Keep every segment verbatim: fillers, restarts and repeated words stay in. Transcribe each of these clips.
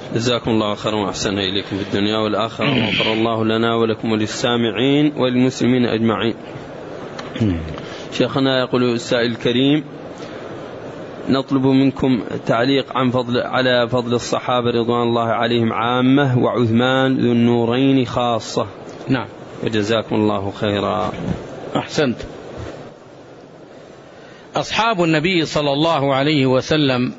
جزاكم الله خيرا وأحسن إليكم في الدنيا والآخرة، وغفر الله لنا ولكم وللسامعين والمسلمين أجمعين. شيخنا يقول السائل الكريم: نطلب منكم تعليق عن فضل على فضل الصحابة رضوان الله عليهم عامة وعثمان ذو النورين خاصة. نعم. وجزاكم الله خيرا. أحسنت. أصحاب النبي صلى الله عليه وسلم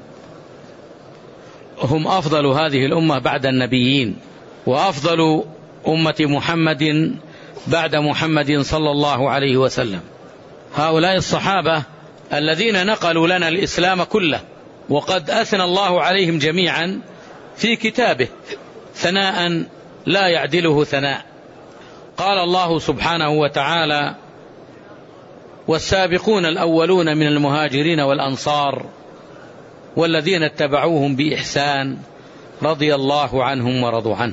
هم أفضل هذه الأمة بعد النبيين، وأفضل أمة محمد بعد محمد صلى الله عليه وسلم. هؤلاء الصحابة الذين نقلوا لنا الإسلام كله، وقد أثنى الله عليهم جميعا في كتابه ثناء لا يعدله ثناء. قال الله سبحانه وتعالى: والسابقون الأولون من المهاجرين والأنصار والذين اتبعوهم بإحسان رضي الله عنهم ورضوا عنه.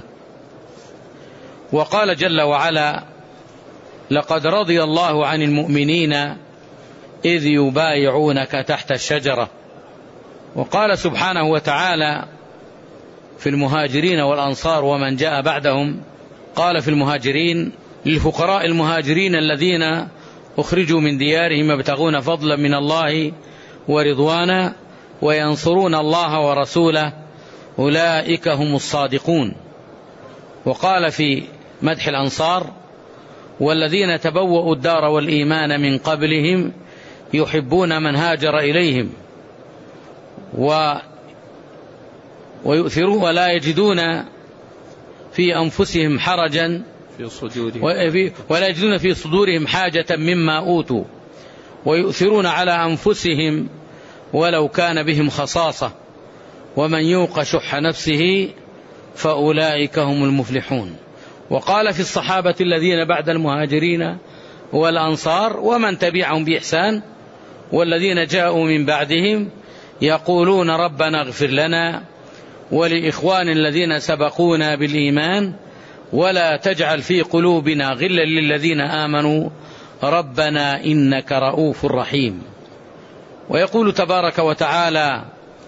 وقال جل وعلا: لقد رضي الله عن المؤمنين إذ يبايعونك تحت الشجرة. وقال سبحانه وتعالى في المهاجرين والأنصار ومن جاء بعدهم، قال في المهاجرين: للفقراء المهاجرين الذين أخرجوا من ديارهم يبتغون فضلا من الله ورضوانا وينصرون الله ورسوله أولئك هم الصادقون. وقال في مدح الأنصار: والذين تبوأوا الدار والإيمان من قبلهم يحبون من هاجر إليهم و ويؤثرون ولا يجدون في أنفسهم حرجا في صدورهم ولا يجدون في صدورهم حاجة مما أوتوا ويؤثرون على أنفسهم ولو كان بهم خصاصة ومن يوق شح نفسه فأولئك هم المفلحون. وقال في الصحابة الذين بعد المهاجرين والأنصار ومن تبعهم بإحسان والذين جاءوا من بعدهم يقولون ربنا اغفر لنا ولإخوان الذين سبقونا بالإيمان ولا تجعل في قلوبنا غلا للذين آمنوا ربنا إنك رؤوف رحيم. ويقول تبارك وتعالى: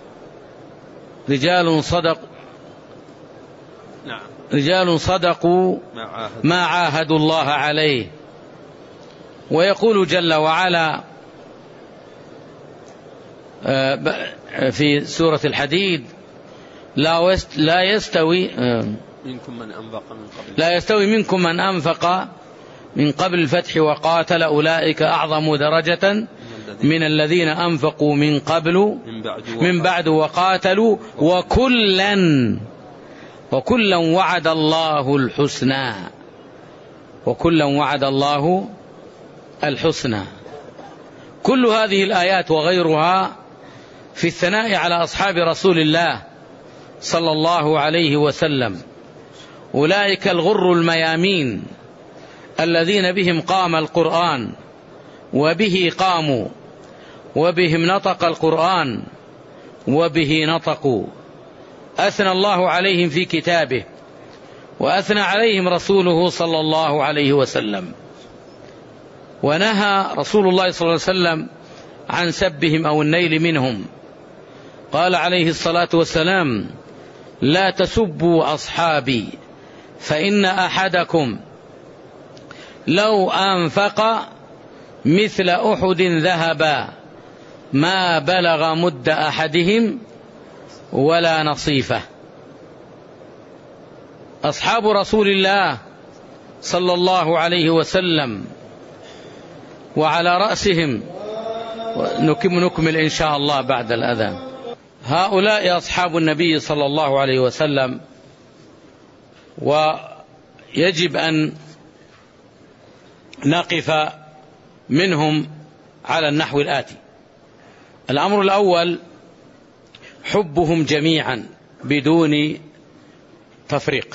رجال صدق نعم. رجال صدقوا ما عاهدوا الله عليه. ويقول جل وعلا في سورة الحديد: لا يستوي منكم من أنفق من قبل لا يستوي منكم من أنفق من قبل الفتح وقاتل أولئك أعظم درجة من الذين أنفقوا من قبل من بعد وقاتلوا وكلا وكلا وعد الله الحسنى وكلا وعد الله الحسنى. كل هذه الآيات وغيرها في الثناء على أصحاب رسول الله صلى الله عليه وسلم. أولئك الغر الميامين الذين بهم قام القرآن وبه قاموا وبهم نطق القرآن وبه نطقوا. أثنى الله عليهم في كتابه وأثنى عليهم رسوله صلى الله عليه وسلم. ونهى رسول الله صلى الله عليه وسلم عن سبهم أو النيل منهم. قال عليه الصلاة والسلام: لا تسبوا أصحابي فإن أحدكم لو أنفق مثل أحد ذهبا ما بلغ مد أحدهم ولا نصيفه. أصحاب رسول الله صلى الله عليه وسلم وعلى رأسهم نكمل إن شاء الله بعد الأذان. هؤلاء أصحاب النبي صلى الله عليه وسلم، ويجب أن نقف منهم على النحو الآتي: الأمر الأول حبهم جميعا بدون تفريق،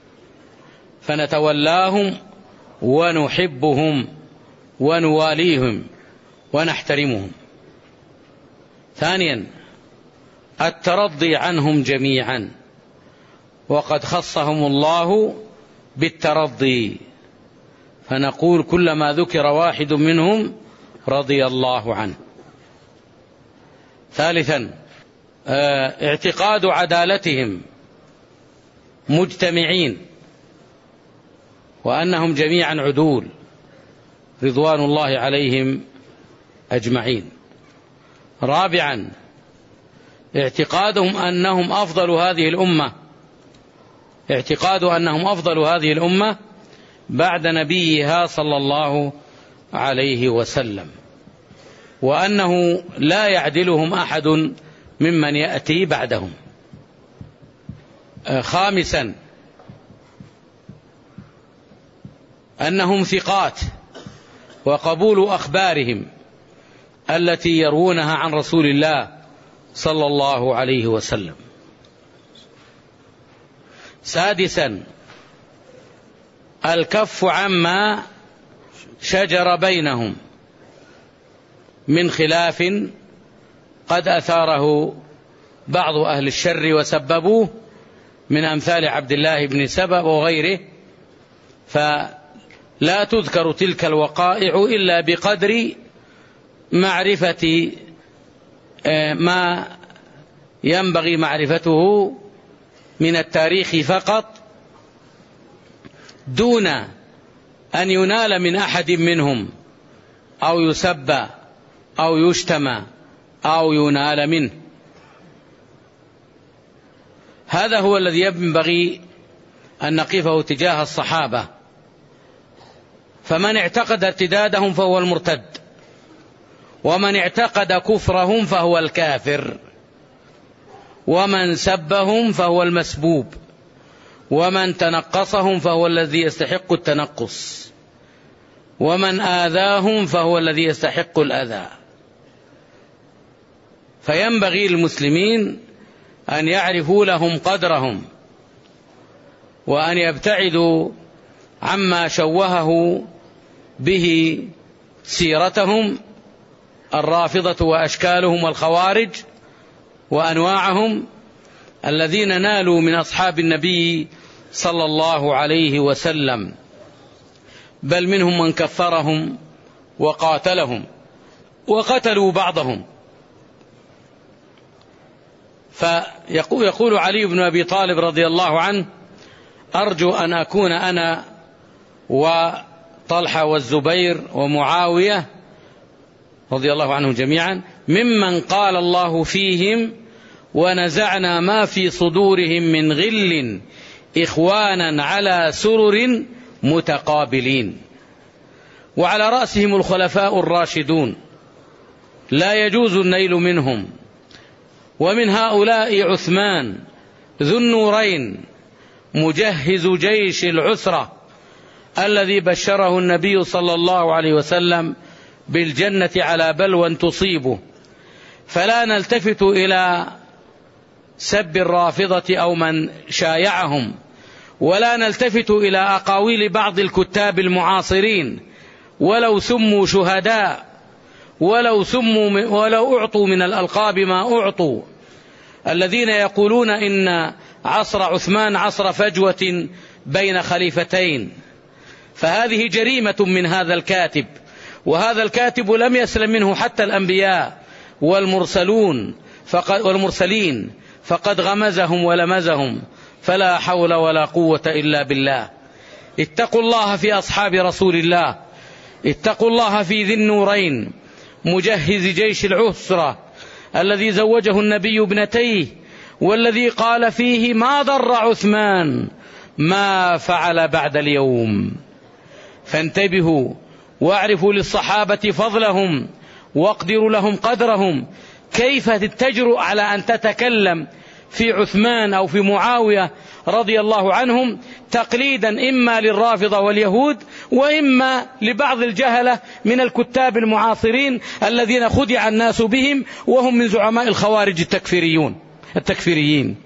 فنتولاهم ونحبهم ونواليهم ونحترمهم. ثانيا الترضي عنهم جميعا، وقد خصهم الله بالترضي، فنقول كلما ذكر واحد منهم رضي الله عنه. ثالثا اعتقاد عدالتهم مجتمعين، وأنهم جميعا عدول رضوان الله عليهم أجمعين. رابعا اعتقادهم أنهم أفضل هذه الأمة، اعتقاد أنهم أفضل هذه الأمة بعد نبيها صلى الله عليه وسلم، وأنه لا يعدلهم أحد ممن يأتي بعدهم. خامسا أنهم ثقات، وقبول أخبارهم التي يروونها عن رسول الله صلى الله عليه وسلم. سادسا الكف عما شجر بينهم من خلاف قد أثاره بعض أهل الشر وسببوه من أمثال عبد الله بن سبأ وغيره، فلا تذكر تلك الوقائع إلا بقدر معرفة ما ينبغي معرفته من التاريخ فقط، دون أن ينال من أحد منهم أو يسب أو يشتم أو ينال منه. هذا هو الذي ينبغي أن نقفه تجاه الصحابة، فمن اعتقد ارتدادهم فهو المرتد، ومن اعتقد كفرهم فهو الكافر، ومن سبهم فهو المسبوب، ومن تنقصهم فهو الذي يستحق التنقص، ومن آذاهم فهو الذي يستحق الأذى. فينبغي المسلمين أن يعرفوا لهم قدرهم، وأن يبتعدوا عما شوهه به سيرتهم الرافضة وأشكالهم والخوارج وأنواعهم الذين نالوا من أصحاب النبي صلى الله عليه وسلم، بل منهم من كفرهم وقاتلهم وقتلوا بعضهم. فيقول علي بن أبي طالب رضي الله عنه: أرجو أن أكون أنا وطلحة والزبير ومعاوية رضي الله عنهم جميعا ممن قال الله فيهم: ونزعنا ما في صدورهم من غل إخوانا على سرر متقابلين. وعلى رأسهم الخلفاء الراشدون لا يجوز النيل منهم، ومن هؤلاء عثمان ذو النورين مجهز جيش العسرة الذي بشره النبي صلى الله عليه وسلم بالجنة على بلوى تصيبه. فلا نلتفت إلى سب الرافضة أو من شايعهم، ولا نلتفت إلى أقاويل بعض الكتاب المعاصرين ولو سموا شهداء، ولو سموا ولو أعطوا من الألقاب ما أعطوا، الذين يقولون إن عصر عثمان عصر فجوة بين خليفتين. فهذه جريمة من هذا الكاتب، وهذا الكاتب لم يسلم منه حتى الأنبياء والمرسلون فقد والمرسلين فقد غمزهم ولمزهم، فلا حول ولا قوة إلا بالله. اتقوا الله في أصحاب رسول الله، اتقوا الله في ذي النورين مجهز جيش العسرة الذي زوجه النبي ابنتيه، والذي قال فيه: ما ضر عثمان ما فعل بعد اليوم. فانتبهوا واعرفوا للصحابة فضلهم، واقدروا لهم قدرهم. كيف تجرؤ على أن تتكلم في عثمان أو في معاوية رضي الله عنهم تقليدا إما للرافضة واليهود، وإما لبعض الجهلة من الكتاب المعاصرين الذين خدع الناس بهم، وهم من زعماء الخوارج التكفيريون التكفيريين.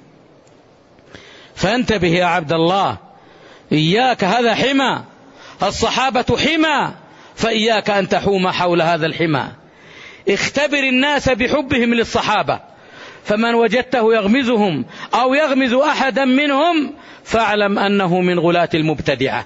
فانتبه يا عبد الله، إياك، هذا حمى، الصحابة حمى، فإياك أن تحوم حول هذا الحمى. اختبر الناس بحبهم للصحابة، فمن وجدته يغمزهم أو يغمز أحدا منهم فاعلم أنه من غلاة المبتدعة.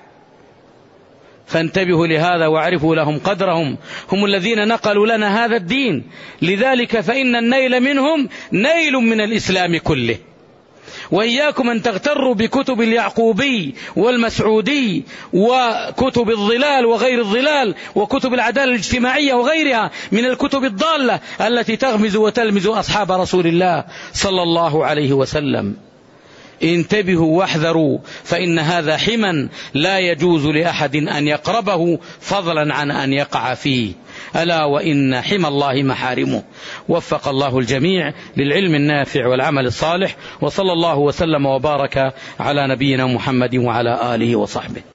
فانتبهوا لهذا واعرفوا لهم قدرهم، هم الذين نقلوا لنا هذا الدين. لذلك فإن النيل منهم نيل من الإسلام كله، وإياكم أن تغتروا بكتب اليعقوبي والمسعودي وكتب الظلال وغير الظلال وكتب العدالة الاجتماعية وغيرها من الكتب الضالة التي تغمز وتلمز أصحاب رسول الله صلى الله عليه وسلم. انتبهوا واحذروا، فإن هذا حما لا يجوز لأحد أن يقربه فضلا عن أن يقع فيه. ألا وإن حمى الله محارمه. وفق الله الجميع للعلم النافع والعمل الصالح، وصلى الله وسلم وبارك على نبينا محمد وعلى آله وصحبه.